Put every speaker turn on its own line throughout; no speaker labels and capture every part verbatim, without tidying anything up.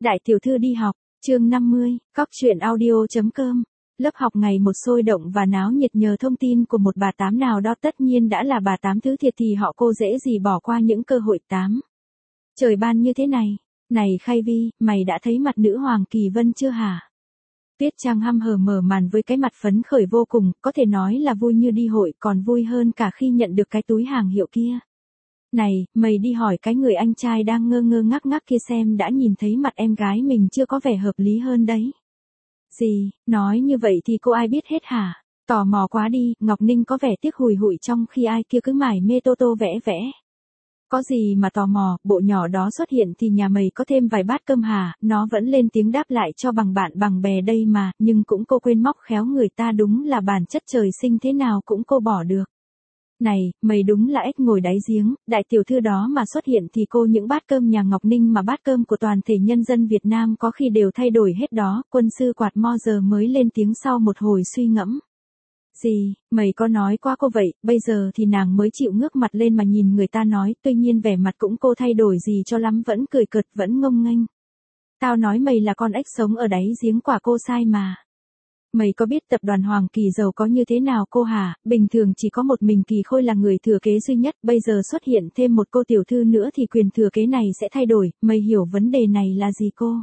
Đại tiểu thư đi học, chương năm mươi, cóc truyện audio.com. Lớp học ngày một sôi động và náo nhiệt nhờ thông tin của một bà tám nào đó, tất nhiên đã là bà tám thứ thiệt thì họ cô dễ gì bỏ qua những cơ hội tám. Trời ban như thế này, này Khay Vi, mày đã thấy mặt nữ hoàng Kỳ Vân chưa hả? Tuyết Trang hăm hở mở màn với cái mặt phấn khởi vô cùng, có thể nói là vui như đi hội, còn vui hơn cả khi nhận được cái túi hàng hiệu kia. Này, mày đi hỏi cái người anh trai đang ngơ ngơ ngác ngác kia xem đã nhìn thấy mặt em gái mình chưa, có vẻ hợp lý hơn đấy. Gì, nói như vậy thì cô ai biết hết hả? Tò mò quá đi, Ngọc Ninh có vẻ tiếc hùi hụi trong khi ai kia cứ mải mê tô tô vẽ vẽ. Có gì mà tò mò, bộ nhỏ đó xuất hiện thì nhà mày có thêm vài bát cơm hả? Nó vẫn lên tiếng đáp lại cho bằng bạn bằng bè đây mà, nhưng cũng cô quên móc khéo người ta, đúng là bản chất trời sinh thế nào cũng cô bỏ được. Này, mày đúng là ếch ngồi đáy giếng, đại tiểu thư đó mà xuất hiện thì cô những bát cơm nhà Ngọc Ninh mà bát cơm của toàn thể nhân dân Việt Nam có khi đều thay đổi hết đó. Quân sư Quạt Mo giờ mới lên tiếng sau một hồi suy ngẫm. Gì, mày có nói qua cô vậy, bây giờ thì nàng mới chịu ngước mặt lên mà nhìn người ta nói, tuy nhiên vẻ mặt cũng cô thay đổi gì cho lắm, vẫn cười cợt, vẫn ngông nghênh. Tao nói mày là con ếch sống ở đáy giếng quả cô sai mà. Mày có biết tập đoàn Hoàng Kỳ giàu có như thế nào cô hả? Bình thường chỉ có một mình Kỳ Khôi là người thừa kế duy nhất, bây giờ xuất hiện thêm một cô tiểu thư nữa thì quyền thừa kế này sẽ thay đổi, mày hiểu vấn đề này là gì cô?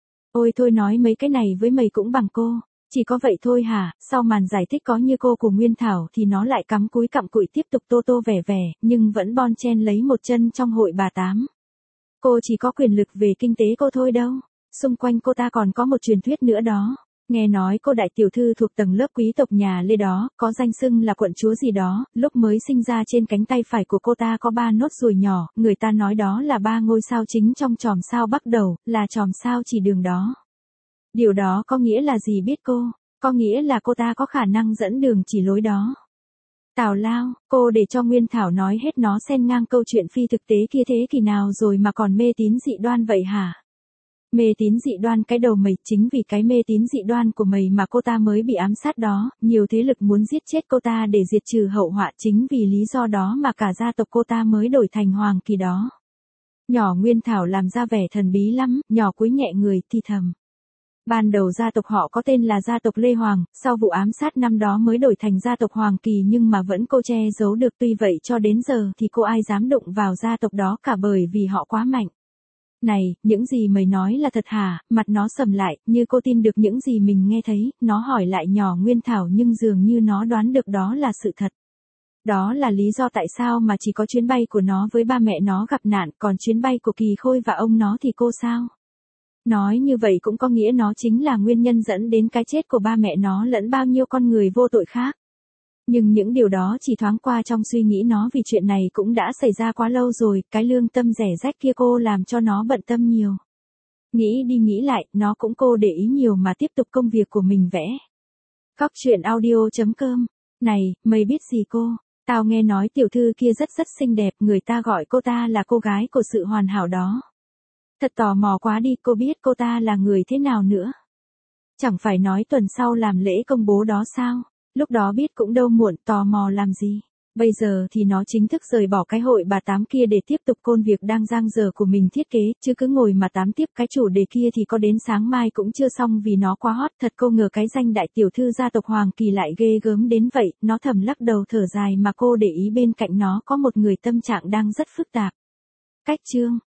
Ôi thôi, nói mấy cái này với mày cũng bằng cô. Chỉ có vậy thôi hả? Sau màn giải thích có như cô của Nguyên Thảo thì nó lại cắm cúi cặm cụi tiếp tục tô tô vẻ vẻ, nhưng vẫn bon chen lấy một chân trong hội bà tám. Cô chỉ có quyền lực về kinh tế cô thôi đâu. Xung quanh cô ta còn có một truyền thuyết nữa đó. Nghe nói cô đại tiểu thư thuộc tầng lớp quý tộc nhà Lê đó, có danh xưng là quận chúa gì đó, lúc mới sinh ra trên cánh tay phải của cô ta có ba nốt ruồi nhỏ, người ta nói đó là ba ngôi sao chính trong chòm sao Bắc Đầu, là chòm sao chỉ đường đó. Điều đó có nghĩa là gì biết cô? Có nghĩa là cô ta có khả năng dẫn đường chỉ lối đó. Tào lao, cô để cho Nguyên Thảo nói hết, nó xen ngang câu chuyện phi thực tế kia thế kỳ nào rồi mà còn mê tín dị đoan vậy hả? Mê tín dị đoan cái đầu mày, chính vì cái mê tín dị đoan của mày mà cô ta mới bị ám sát đó, nhiều thế lực muốn giết chết cô ta để diệt trừ hậu họa, chính vì lý do đó mà cả gia tộc cô ta mới đổi thành Hoàng Kỳ đó. Nhỏ Nguyên Thảo làm ra vẻ thần bí lắm, nhỏ cúi nhẹ người thì thầm. Ban đầu gia tộc họ có tên là gia tộc Lê Hoàng, sau vụ ám sát năm đó mới đổi thành gia tộc Hoàng Kỳ, nhưng mà vẫn cô che giấu được, tuy vậy cho đến giờ thì cô ai dám đụng vào gia tộc đó cả bởi vì họ quá mạnh. Này, những gì mày nói là thật hả? Mặt nó sầm lại, như cô tin được những gì mình nghe thấy, nó hỏi lại nhỏ Nguyên Thảo nhưng dường như nó đoán được đó là sự thật. Đó là lý do tại sao mà chỉ có chuyến bay của nó với ba mẹ nó gặp nạn, còn chuyến bay của Kỳ Khôi và ông nó thì cô sao? Nói như vậy cũng có nghĩa nó chính là nguyên nhân dẫn đến cái chết của ba mẹ nó lẫn bao nhiêu con người vô tội khác. Nhưng những điều đó chỉ thoáng qua trong suy nghĩ nó, vì chuyện này cũng đã xảy ra quá lâu rồi, cái lương tâm rẻ rách kia cô làm cho nó bận tâm nhiều. Nghĩ đi nghĩ lại, nó cũng cô để ý nhiều mà tiếp tục công việc của mình vẽ. Cóc truyện audio.com. Này, mày biết gì cô? Tao nghe nói tiểu thư kia rất rất xinh đẹp, người ta gọi cô ta là cô gái của sự hoàn hảo đó. Thật tò mò quá đi, cô biết cô ta là người thế nào nữa? Chẳng phải nói tuần sau làm lễ công bố đó sao? Lúc đó biết cũng đâu muộn, tò mò làm gì. Bây giờ thì nó chính thức rời bỏ cái hội bà tám kia để tiếp tục công việc đang dang dở của mình thiết kế, chứ cứ ngồi mà tám tiếp cái chủ đề kia thì có đến sáng mai cũng chưa xong vì nó quá hot. Thật cô ngờ cái danh đại tiểu thư gia tộc Hoàng Kỳ lại ghê gớm đến vậy, nó thầm lắc đầu thở dài mà cô để ý bên cạnh nó có một người tâm trạng đang rất phức tạp. Cách chương